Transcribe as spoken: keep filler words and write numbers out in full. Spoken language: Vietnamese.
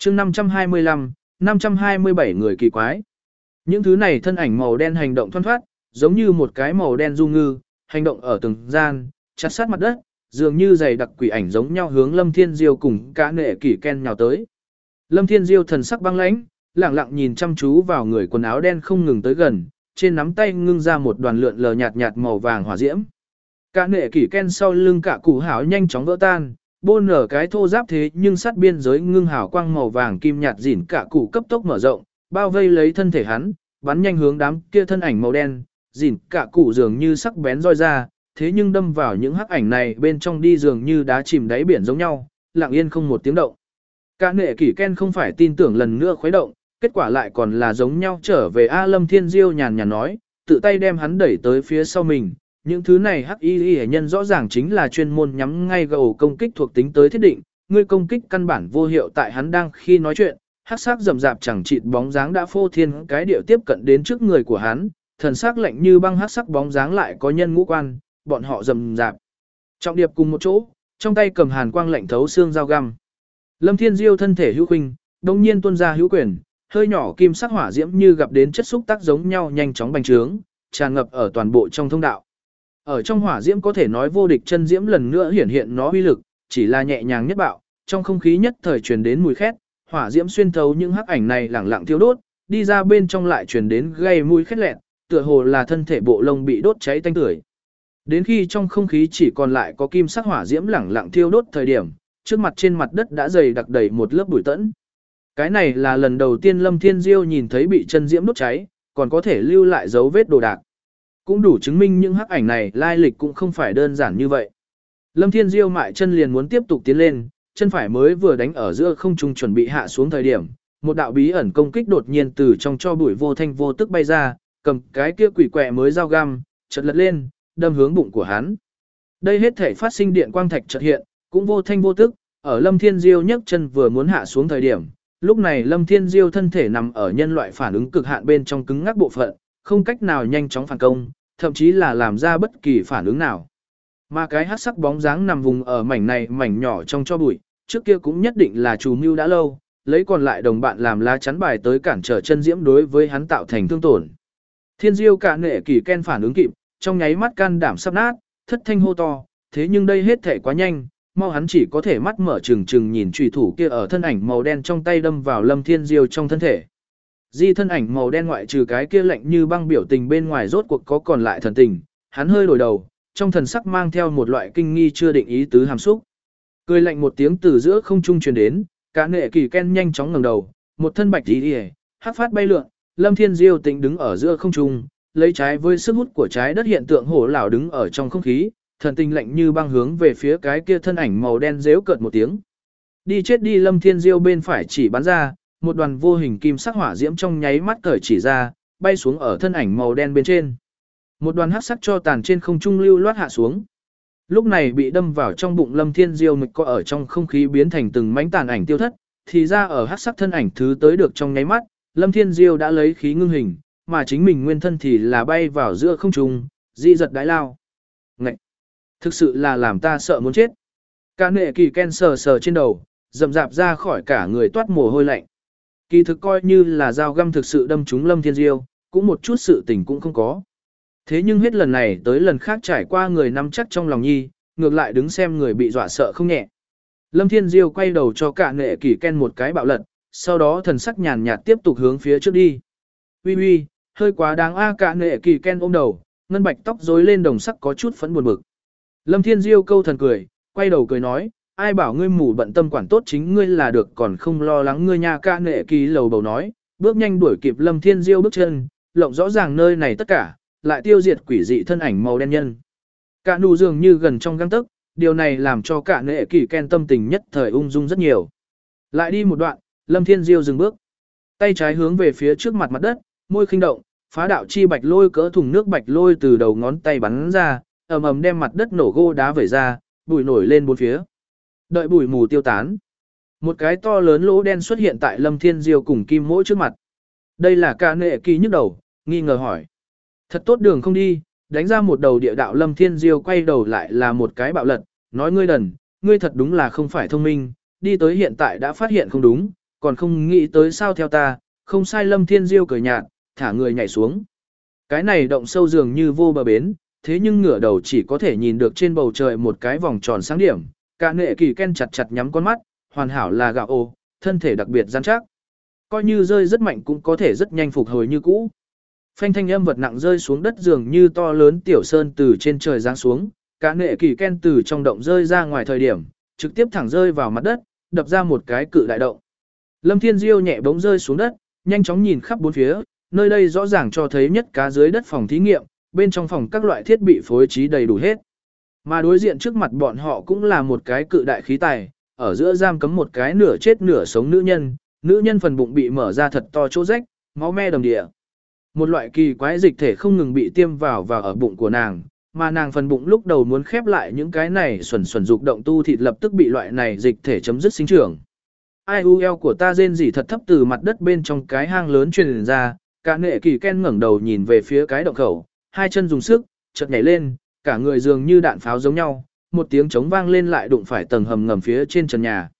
chương năm trăm hai mươi lăm, năm trăm hai mươi bảy người kỳ quái. Những thứ này thân ảnh màu đen hành động thoăn thoắt, giống như một cái màu đen du ngư, hành động ở từng gian, chặt sát mặt đất, dường như dày đặc quỷ ảnh giống nhau hướng Lâm Thiên Diêu cùng cả nệ kỷ ken nhào tới. Lâm Thiên Diêu thần sắc băng lãnh, lẳng lặng nhìn chăm chú vào người quần áo đen không ngừng tới gần, trên nắm tay ngưng ra một đoàn lượn lờ nhạt nhạt màu vàng hỏa diễm. Cả nệ kỷ ken sau lưng cả củ hảo nhanh chóng vỡ tan, bôn nở cái thô giáp thế nhưng sát biên giới ngưng hào quang màu vàng kim nhạt dỉn cả củ cấp tốc mở rộng, bao vây lấy thân thể hắn, bắn nhanh hướng đám kia thân ảnh màu đen, dỉn cả củ dường như sắc bén roi ra, thế nhưng đâm vào những hắc ảnh này bên trong đi dường như đá chìm đáy biển giống nhau, lặng yên không một tiếng động. Cả nệ kỷ ken không phải tin tưởng lần nữa khuấy động, kết quả lại còn là giống nhau trở về A Lâm Thiên Diêu nhàn nhàn nói, tự tay đem hắn đẩy tới phía sau mình. Những thứ này hắc y y nhân rõ ràng chính là chuyên môn nhắm ngay gầu công kích thuộc tính tới thiết định, ngươi công kích căn bản vô hiệu tại hắn đang khi nói chuyện, hắc sắc rầm rạp chẳng chịt bóng dáng đã phô thiên cái điệu tiếp cận đến trước người của hắn, thần sắc lạnh như băng hắc sắc bóng dáng lại có nhân ngũ quan, bọn họ rầm rạp. Trọng điệp cùng một chỗ, trong tay cầm hàn quang lạnh thấu xương dao găm. Lâm Thiên Diêu thân thể hữu khuynh, đồng nhiên tuôn ra hữu quyền, hơi nhỏ kim sắc hỏa diễm như gặp đến chất xúc tác giống nhau nhanh chóng bành trướng, tràn ngập ở toàn bộ trong thông đạo. Ở trong hỏa diễm có thể nói vô địch chân diễm lần nữa hiển hiện nó uy lực, chỉ là nhẹ nhàng nhất bạo, trong không khí nhất thời truyền đến mùi khét, hỏa diễm xuyên thấu những hắc ảnh này lẳng lặng thiêu đốt, đi ra bên trong lại truyền đến gây mùi khét lẹt, tựa hồ là thân thể bộ lông bị đốt cháy tanh tưởi. Đến khi trong không khí chỉ còn lại có kim sắc hỏa diễm lẳng lặng thiêu đốt thời điểm, trước mặt trên mặt đất đã dày đặc đầy một lớp bụi tẫn. Cái này là lần đầu tiên Lâm Thiên Diêu nhìn thấy bị chân diễm đốt cháy, còn có thể lưu lại dấu vết đồ đạc. Cũng đủ chứng minh những hắc ảnh này lai lịch cũng không phải đơn giản như vậy. Lâm Thiên Diêu mại chân liền muốn tiếp tục tiến lên, chân phải mới vừa đánh ở giữa không trung chuẩn bị hạ xuống thời điểm, một đạo bí ẩn công kích đột nhiên từ trong cho bụi vô thanh vô tức bay ra, cầm cái kia quỷ quẹ mới dao găm, chợt lật lên, đâm hướng bụng của hắn. Đây hết thể phát sinh điện quang thạch chợt hiện, cũng vô thanh vô tức, ở Lâm Thiên Diêu nhấc chân vừa muốn hạ xuống thời điểm, lúc này Lâm Thiên Diêu thân thể nằm ở nhân loại phản ứng cực hạn bên trong cứng ngắc bộ phận, không cách nào nhanh chóng phản công, thậm chí là làm ra bất kỳ phản ứng nào. Mà cái hắc sắc bóng dáng nằm vùng ở mảnh này mảnh nhỏ trong cho bụi, trước kia cũng nhất định là chủ mưu đã lâu, lấy còn lại đồng bạn làm lá chắn bài tới cản trở chân diễm đối với hắn tạo thành thương tổn. Thiên Diêu cả nệ kỳ ken phản ứng kịp, trong nháy mắt can đảm sắp nát, thất thanh hô to, thế nhưng đây hết thể quá nhanh, mau hắn chỉ có thể mắt mở trừng trừng nhìn chủy thủ kia ở thân ảnh màu đen trong tay đâm vào Lâm Thiên Diêu trong thân thể. Di thân ảnh màu đen ngoại trừ cái kia lạnh như băng biểu tình bên ngoài rốt cuộc có còn lại thần tình, hắn hơi đổi đầu, trong thần sắc mang theo một loại kinh nghi chưa định ý tứ hàm xúc. Cười lạnh một tiếng từ giữa không trung truyền đến, cả nệ kỳ ken nhanh chóng ngẩng đầu, một thân bạch y, hắc phát bay lượn, Lâm Thiên Diêu tĩnh đứng ở giữa không trung, lấy trái với sức hút của trái đất hiện tượng hổ lão đứng ở trong không khí, thần tình lạnh như băng hướng về phía cái kia thân ảnh màu đen rếu cợt một tiếng. Đi chết đi. Lâm Thiên Diêu bên phải chỉ bắn ra, một đoàn vô hình kim sắc hỏa diễm trong nháy mắt cởi chỉ ra, bay xuống ở thân ảnh màu đen bên trên. Một đoàn hắc sắc cho tàn trên không trung lưu loát hạ xuống. Lúc này bị đâm vào trong bụng Lâm Thiên Diêu mịch có ở trong không khí biến thành từng mảnh tàn ảnh tiêu thất, thì ra ở hắc sắc thân ảnh thứ tới được trong nháy mắt, Lâm Thiên Diêu đã lấy khí ngưng hình, mà chính mình nguyên thân thì là bay vào giữa không trung, dị giật đái lao. Ngậy! Thực sự là làm ta sợ muốn chết. Cả nệ kỳ ken sờ sờ trên đầu, rậm rạp ra khỏi cả người toát mồ hôi lạnh. Kỳ thực coi như là dao găm thực sự đâm trúng Lâm Thiên Diêu, cũng một chút sự tình cũng không có. Thế nhưng hết lần này tới lần khác trải qua người nắm chắc trong lòng nhi, ngược lại đứng xem người bị dọa sợ không nhẹ. Lâm Thiên Diêu quay đầu cho cả nệ kỳ ken một cái bạo lật, sau đó thần sắc nhàn nhạt tiếp tục hướng phía trước đi. Uy uy, hơi quá đáng a. Cả nệ kỳ ken ôm đầu, ngân bạch tóc rối lên đồng sắc có chút phẫn buồn bực. Lâm Thiên Diêu câu thần cười, quay đầu cười nói, ai bảo ngươi mù bận tâm quản tốt chính ngươi là được còn không lo lắng ngươi nha. Cả nệ kỳ lầu bầu nói, bước nhanh đuổi kịp Lâm Thiên Diêu bước chân, lộng rõ ràng nơi này tất cả, lại tiêu diệt quỷ dị thân ảnh màu đen nhân. Cả nụ dường như gần trong gang tấc, điều này làm cho cả nệ kỳ ken tâm tình nhất thời ung dung rất nhiều. Lại đi một đoạn, Lâm Thiên Diêu dừng bước, tay trái hướng về phía trước mặt mặt đất, môi khinh động, phá đạo chi bạch lôi cỡ thùng nước bạch lôi từ đầu ngón tay bắn ra, ầm ầm đem mặt đất nổ gô đá vẩy ra, bụi nổi lên bốn phía. Đợi bụi mù tiêu tán, một cái to lớn lỗ đen xuất hiện tại Lâm Thiên Diêu cùng Kim Mỗ trước mặt. Đây là cả nệ kỳ nhức đầu, nghi ngờ hỏi. Thật tốt đường không đi, đánh ra một đầu địa đạo. Lâm Thiên Diêu quay đầu lại là một cái bạo lật, nói ngươi đần, ngươi thật đúng là không phải thông minh, đi tới hiện tại đã phát hiện không đúng, còn không nghĩ tới sao theo ta, không sai. Lâm Thiên Diêu cười nhạt, thả người nhảy xuống. Cái này động sâu dường như vô bờ bến, thế nhưng ngửa đầu chỉ có thể nhìn được trên bầu trời một cái vòng tròn sáng điểm. Cả nệ kỳ ken chặt chặt nhắm con mắt, hoàn hảo là gạo ô, thân thể đặc biệt rắn chắc. Coi như rơi rất mạnh cũng có thể rất nhanh phục hồi như cũ. Phanh thanh âm vật nặng rơi xuống đất dường như to lớn tiểu sơn từ trên trời giáng xuống, cả nệ kỳ ken từ trong động rơi ra ngoài thời điểm, trực tiếp thẳng rơi vào mặt đất, đập ra một cái cự đại động. Lâm Thiên Diêu nhẹ bỗng rơi xuống đất, nhanh chóng nhìn khắp bốn phía, nơi đây rõ ràng cho thấy nhất cá dưới đất phòng thí nghiệm, bên trong phòng các loại thiết bị phối trí đầy đủ hết. Mà đối diện trước mặt bọn họ cũng là một cái cự đại khí tài, ở giữa giam cấm một cái nửa chết nửa sống nữ nhân, nữ nhân phần bụng bị mở ra thật to chỗ rách, máu me đầm địa. Một loại kỳ quái dịch thể không ngừng bị tiêm vào vào ở bụng của nàng, mà nàng phần bụng lúc đầu muốn khép lại những cái này xuẩn xuẩn dục động tu thịt lập tức bị loại này dịch thể chấm dứt sinh trưởng. Ai u eo của ta rên rỉ thật thấp từ mặt đất bên trong cái hang lớn truyền ra, cả nghệ kỳ ken ngẩng đầu nhìn về phía cái động khẩu, hai chân dùng sức, chợt nhảy lên, cả người dường như đạn pháo giống nhau, một tiếng trống vang lên lại đụng phải tầng hầm ngầm phía trên trần nhà.